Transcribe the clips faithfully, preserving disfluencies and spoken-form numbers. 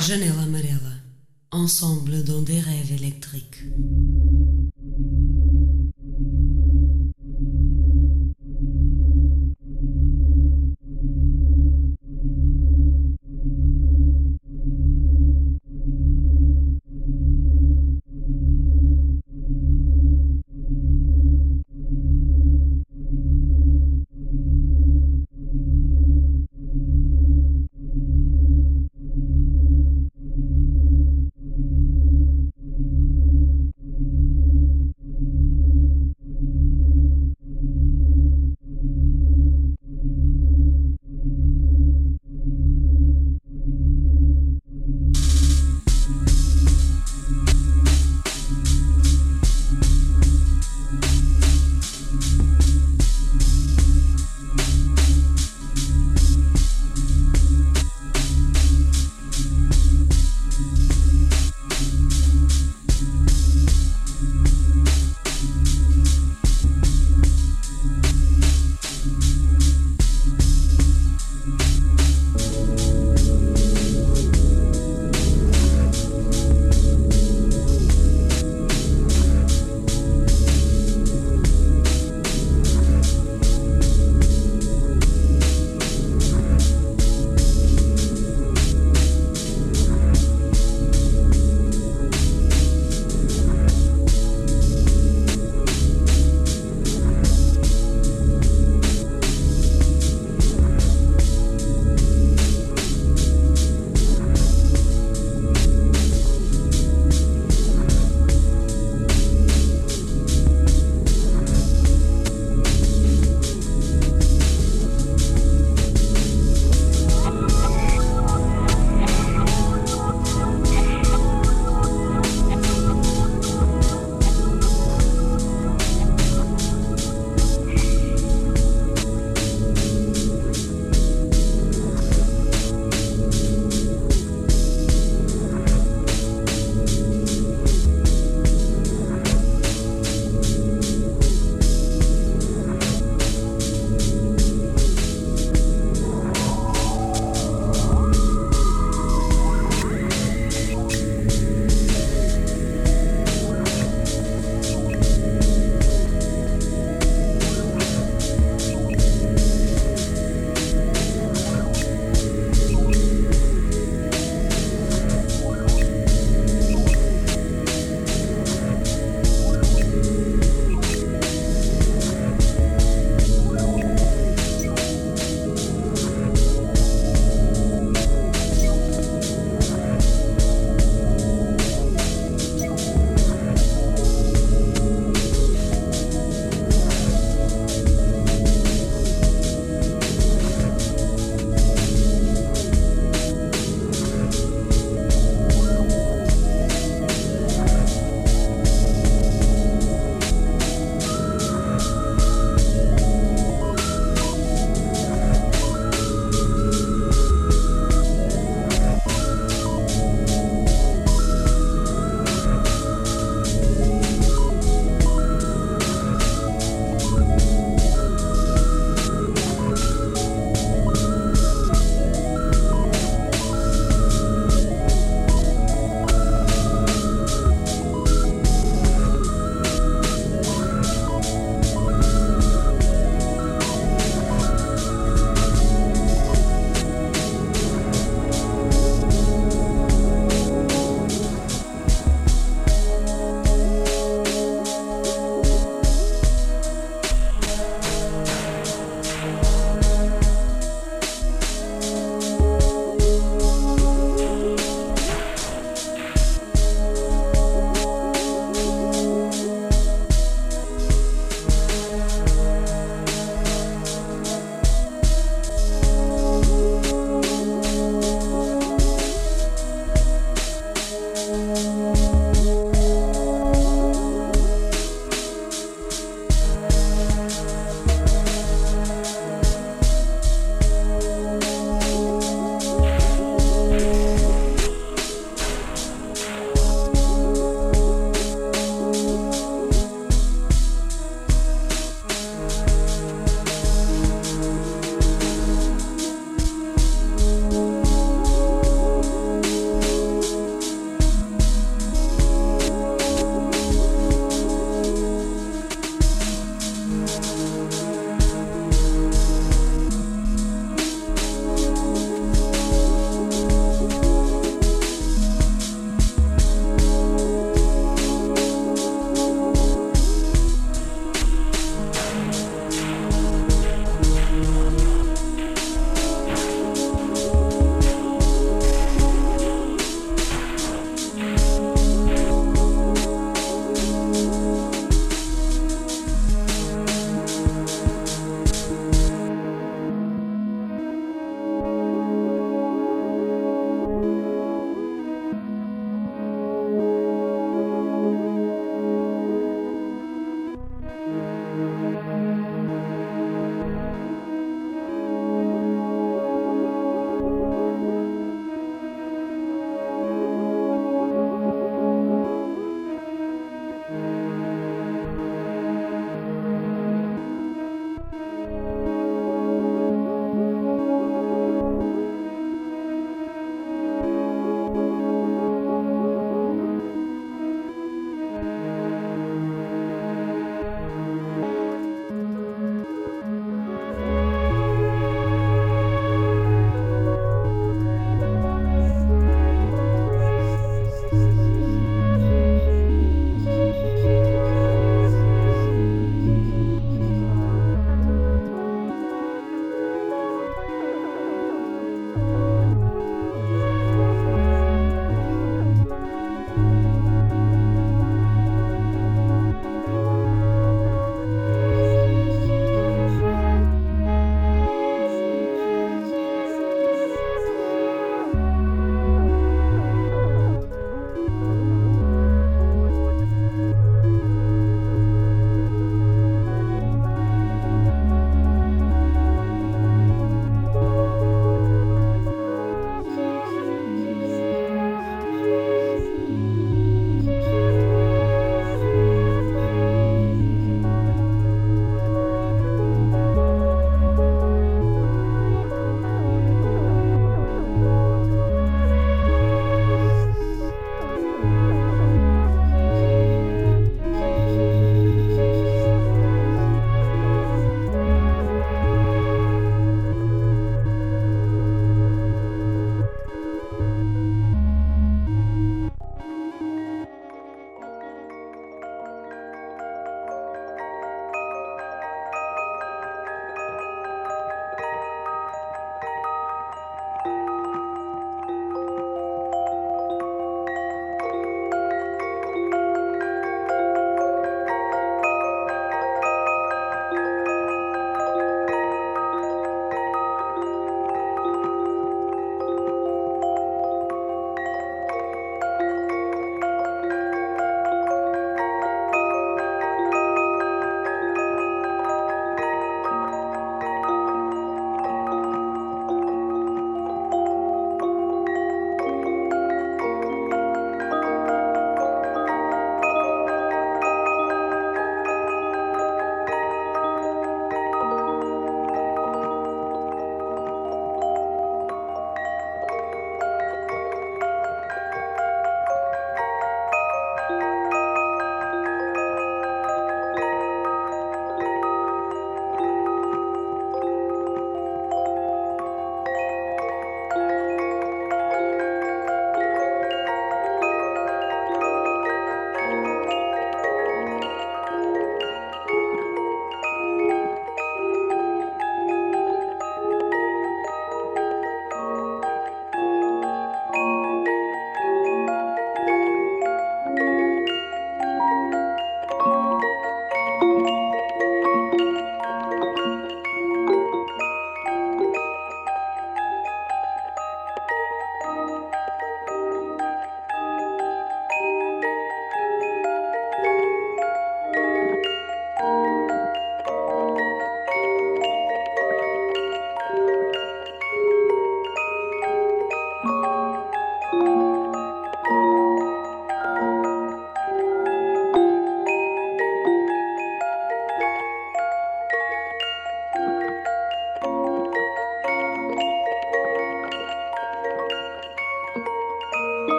Janela amarela. Ensemble dans des rêves électriques.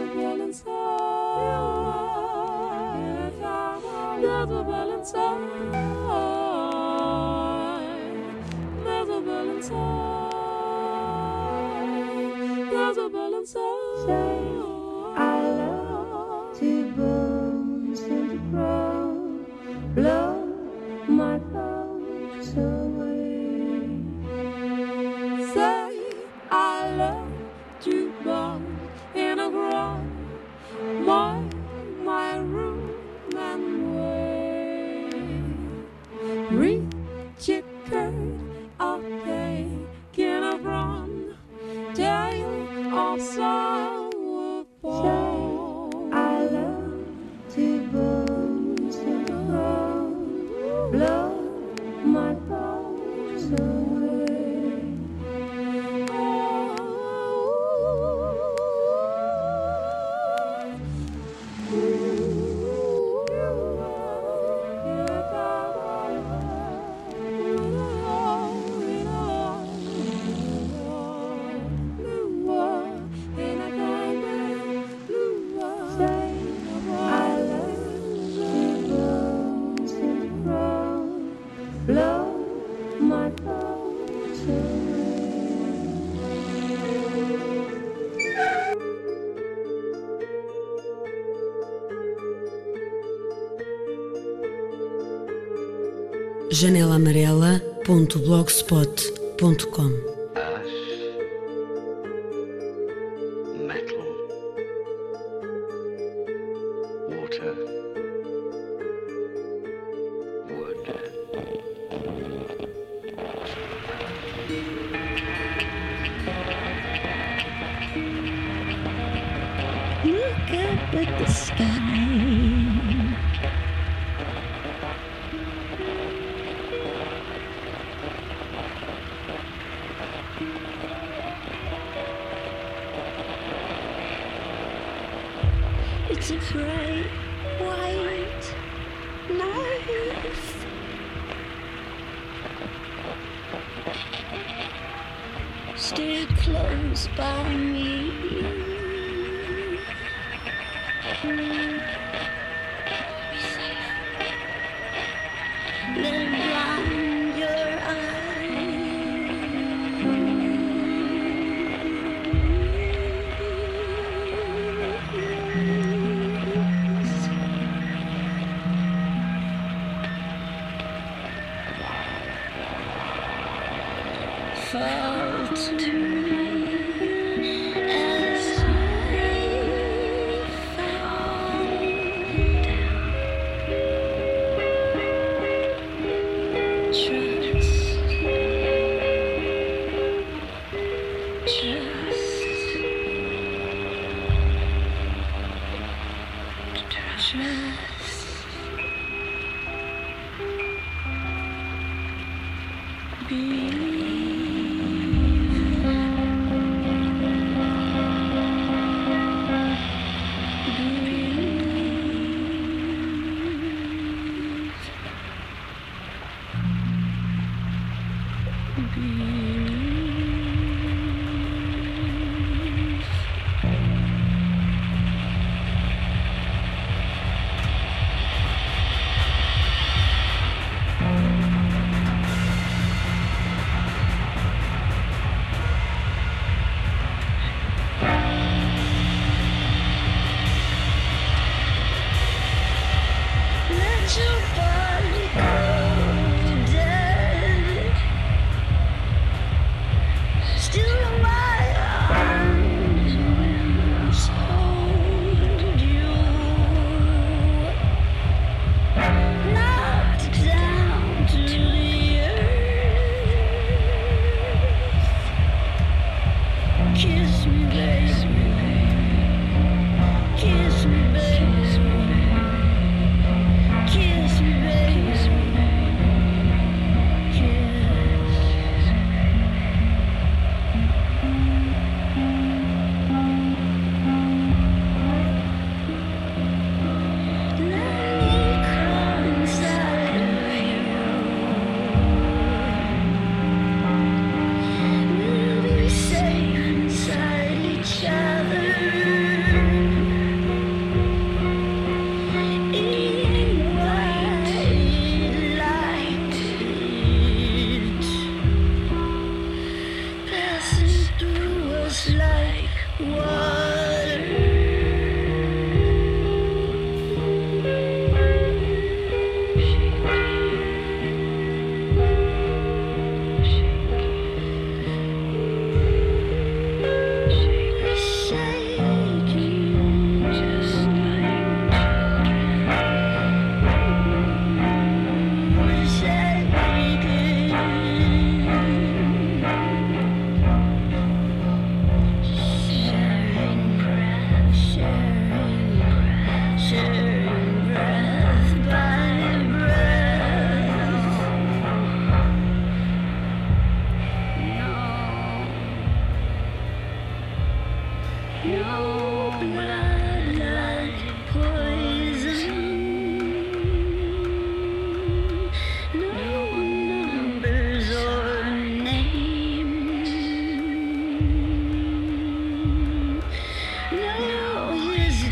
janela amarela ponto blogspot ponto com. It's a bright white night. Stay close by me. Be safe. Let it blind your fall to me as I fall down. Trust, trust, trust. Let your body go dead. Still my arms hold you. Knocked down to the earth. Kiss me, baby. Kiss me, baby. Kiss me, baby.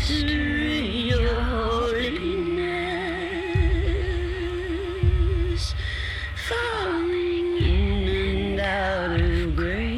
mystery, your holiness, falling in and out of grace.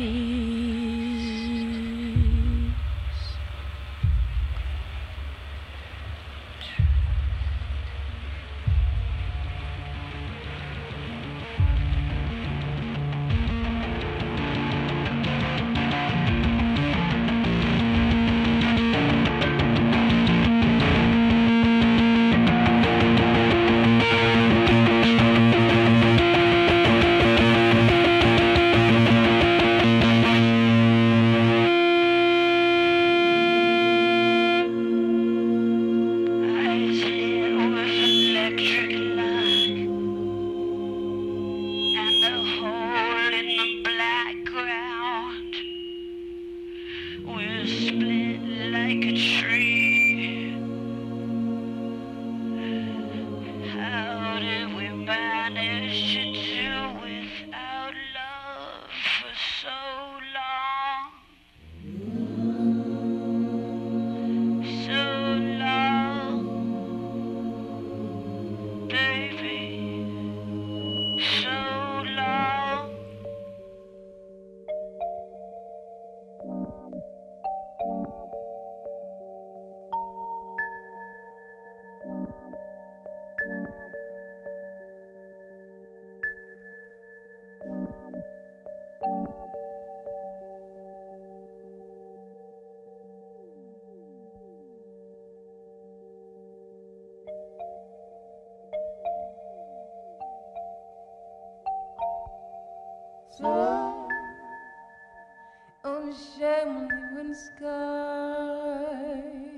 Fly on a shimmering sky.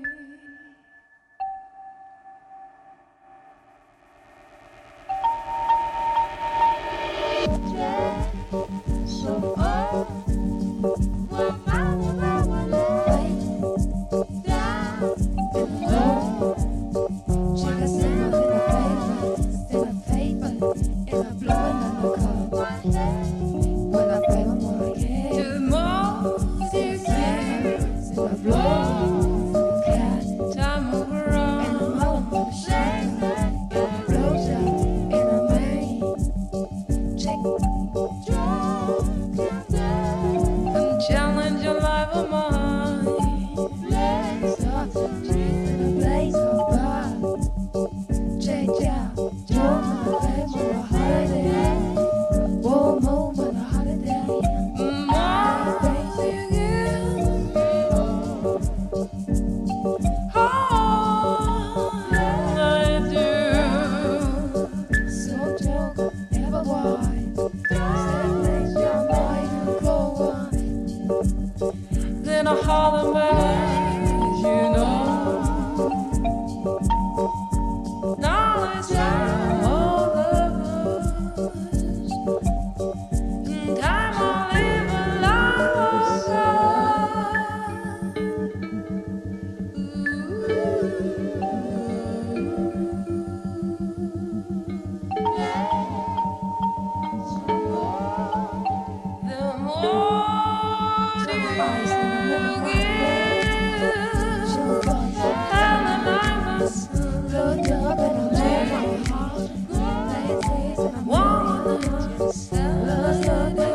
Yeah, so far, one mile away, down and low. Check us out in the paper, in the paper, in the blowing of the car. When I play my more again, to the music, in the blow, cat, time move around, and the mouth of the shame, and the blows out in the main. Check, and challenge your life of mine. Blaze up, in the blaze of fire. Check out, don't know if it's a holiday. Whoa, move on a holiday. My crazy again. Oh, I do. So joke, never wise. Say makes your mind go on. Then I holler back, you know. Knowledge of all of us. Time I'll live the more you give, and the night must look up and I'll take my heart. Woman, just love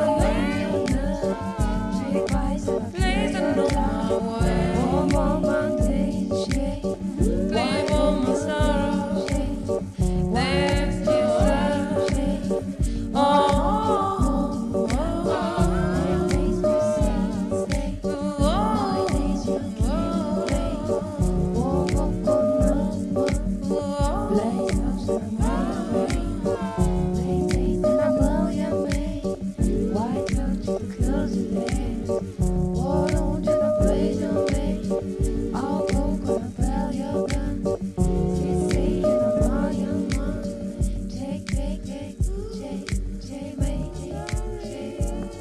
please don't know my way. Warm on my days, shade. Leave all my sorrows. There's just shade. Oh, oh, oh. My days you see, stay. My days you can't wait. Warm up on my blaze up some rain. Late days and I blow your way. Why don't you close your legs? Why don't you blaze your way? I'll go gonna bell your gun. You say you're my young man. Take, take, take, take, take, wait, take, take.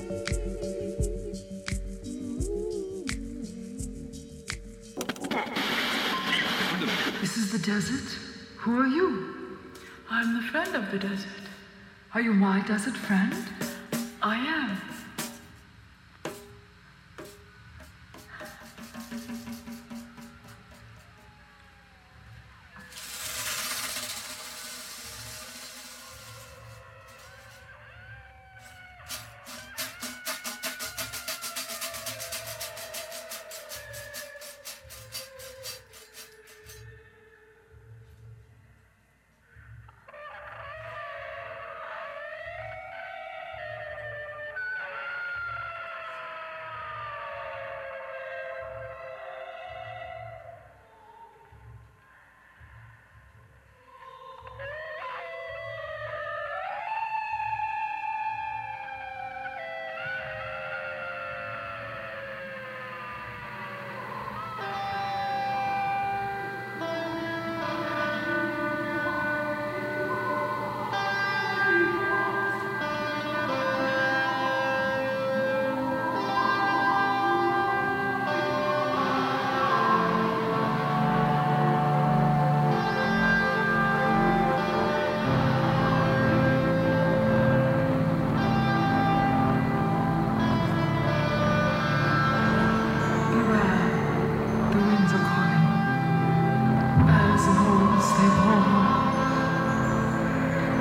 This is the desert? Who are you? I'm the friend of the desert. Are you my desert friend? I am.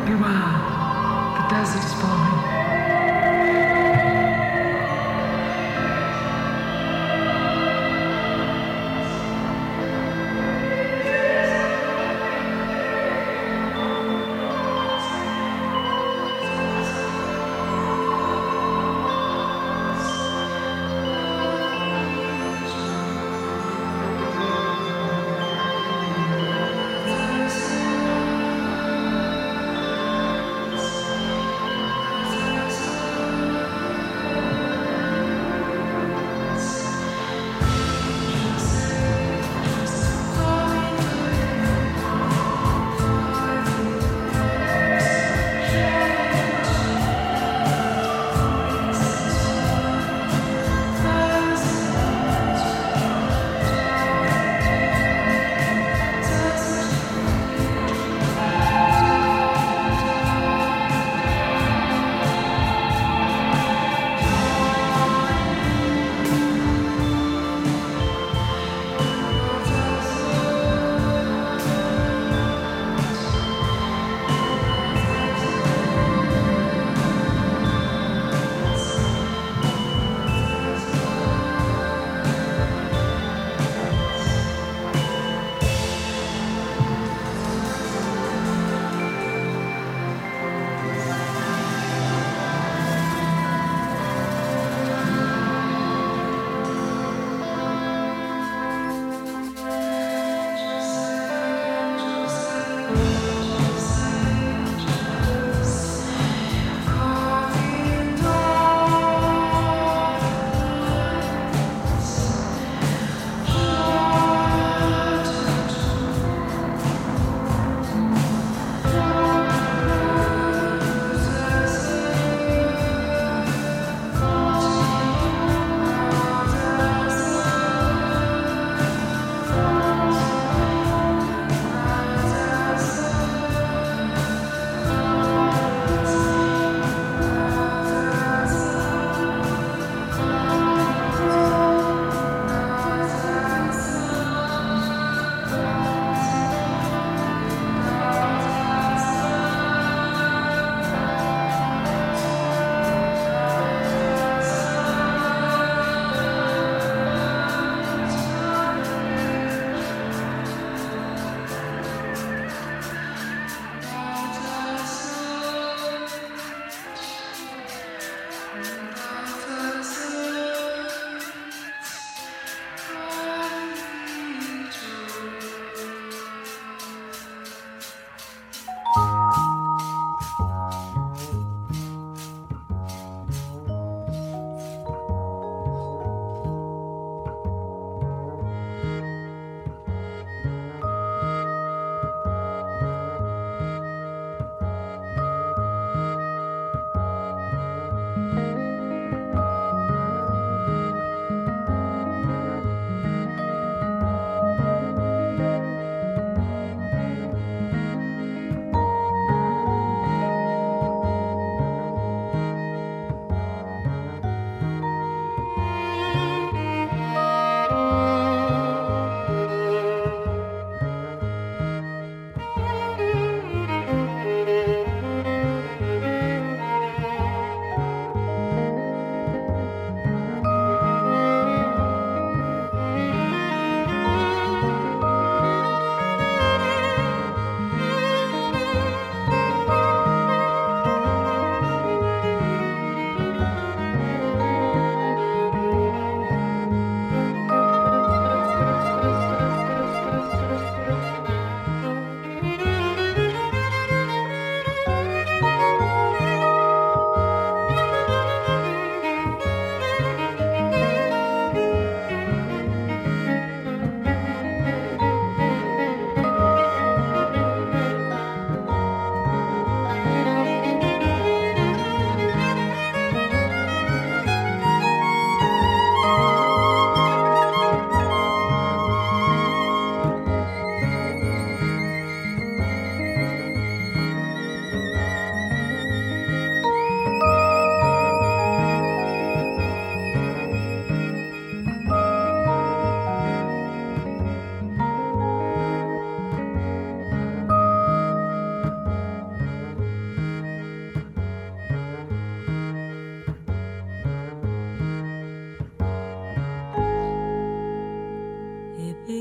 Beware, the desert is falling. Thank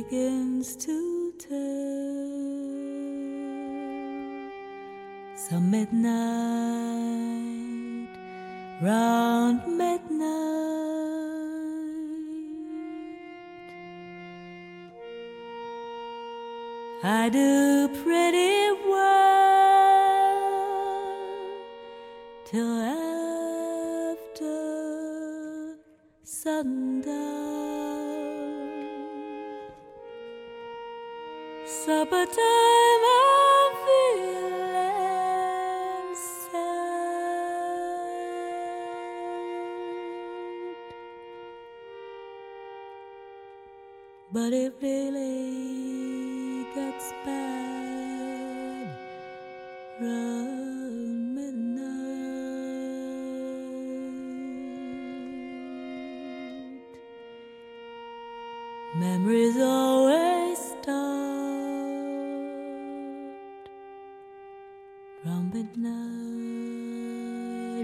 begins to tell. Some midnight, round midnight, I do pretty well till after sundown. Supper time, I'm feeling sad, but it really gets bad round midnight. Memories always start round midnight,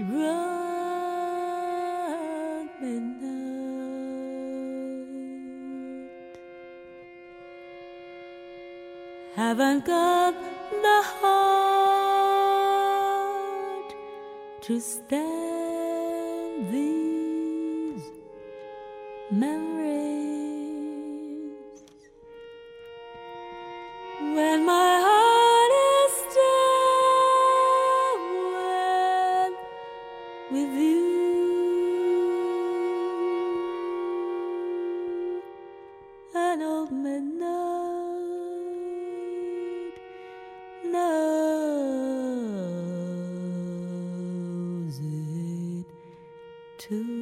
round midnight. Haven't got the heart to stand these memories when my heart is still with you. An old midnight knows it too.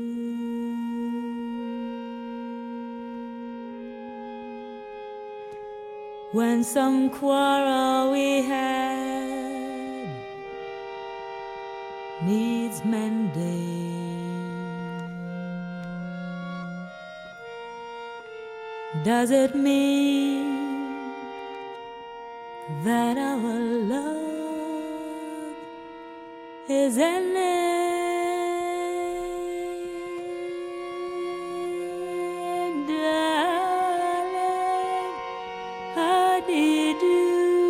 When some quarrel we had needs mending, does it mean that our love is ending? Darling, how did you?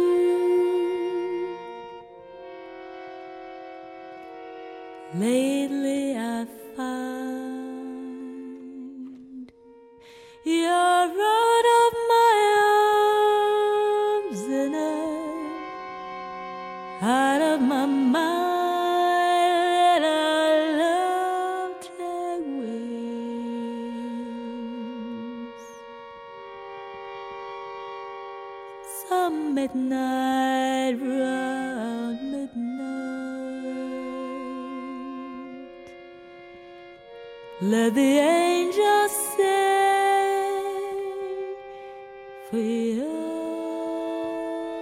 Lately I find you're out of my arms and out of my mind, and our love take wings. Some midnight, round midnight, let the angels sing for your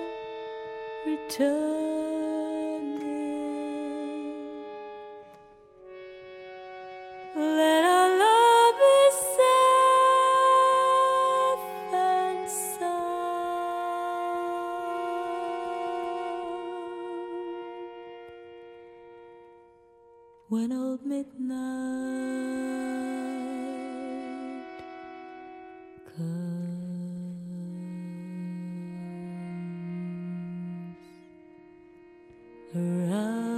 returning. Let our love be safe and sound when old midnight comes around.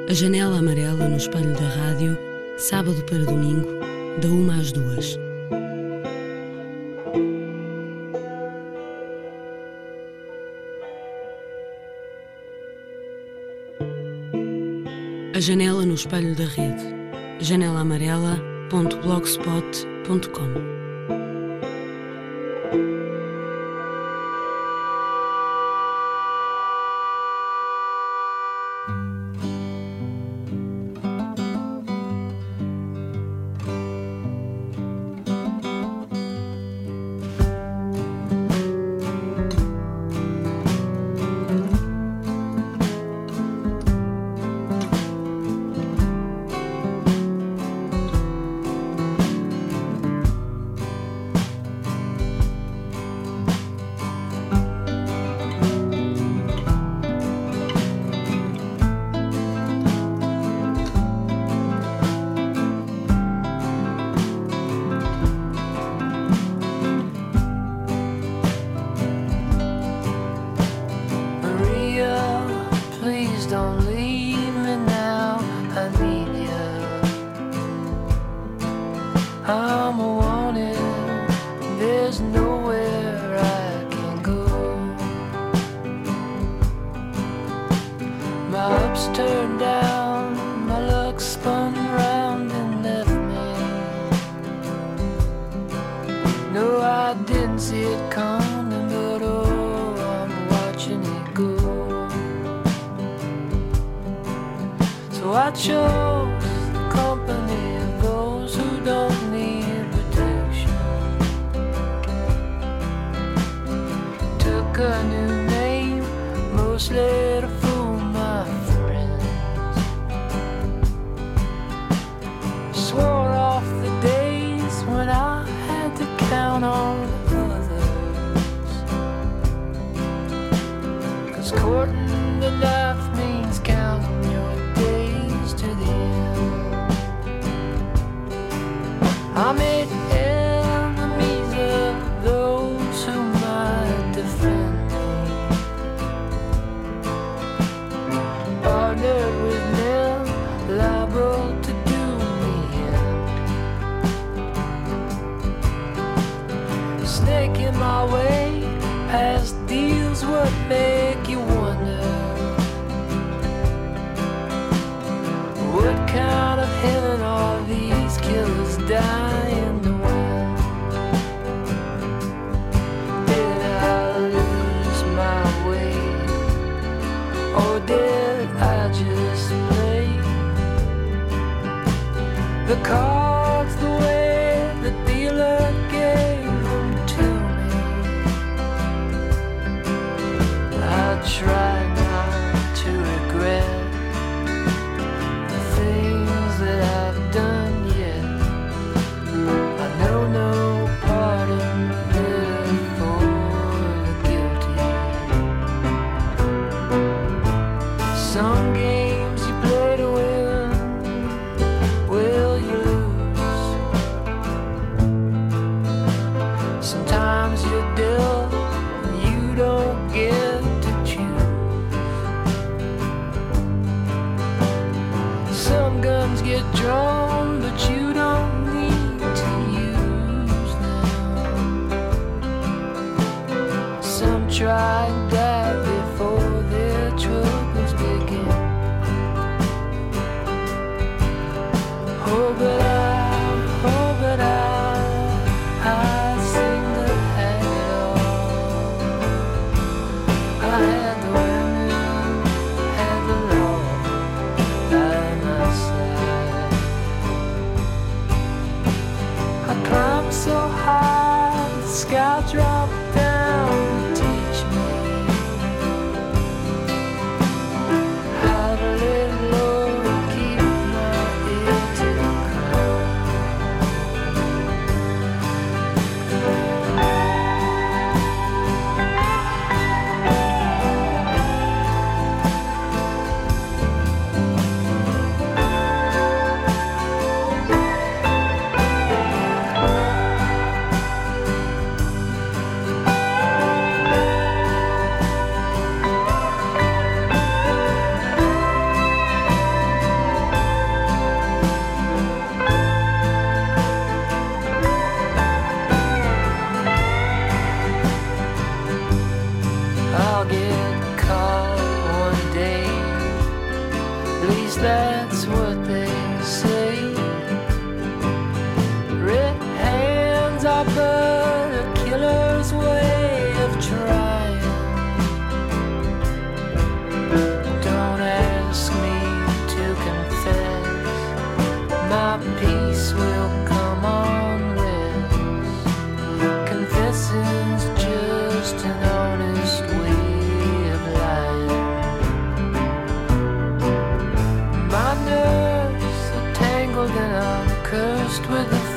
A janela amarela no espelho da rádio, sábado para domingo, da uma às duas. A janela no espelho da rede, janela amarela ponto blogspot ponto com. Don't leave me now, I need you. I'm wanted, there's nowhere I can go. My ups turned down, my luck spun round and left me. No, I didn't see it coming, but oh, I'm watching it go. So I chose the company of those who don't need protection. Took a new name, mostly to fool my friends. Swore off the days when I had to count on others. 'Cause courting the life means counting your to the end. I made enemies of those who might defend me. Partnered with them, liable to do me in. Snake in my way, past deals what make you wonder. What kind of heaven are these killers dying to win? Did I lose my way? Or did I just play the cards the way the dealer gave them to me? I try not to regret that I've done yet. I know no pardon better for the guilty. Some games you play to win, will you lose? Sometimes you're dealt and you don't get to choose. Some guns get drawn, but you don't need to use them. Some try and die before their troubles begin. Oh, but I, oh, but I, I seem to have it all. I had the women, had the law by my side. I climbed so high, the sky dropped down to teach me. least that's what they say. Red hands are but a killer's way of trying. Don't ask me to confess, my peace will come on rest. Confessing's just an honest way of lying. My nerves are tangled and I'm cursed with the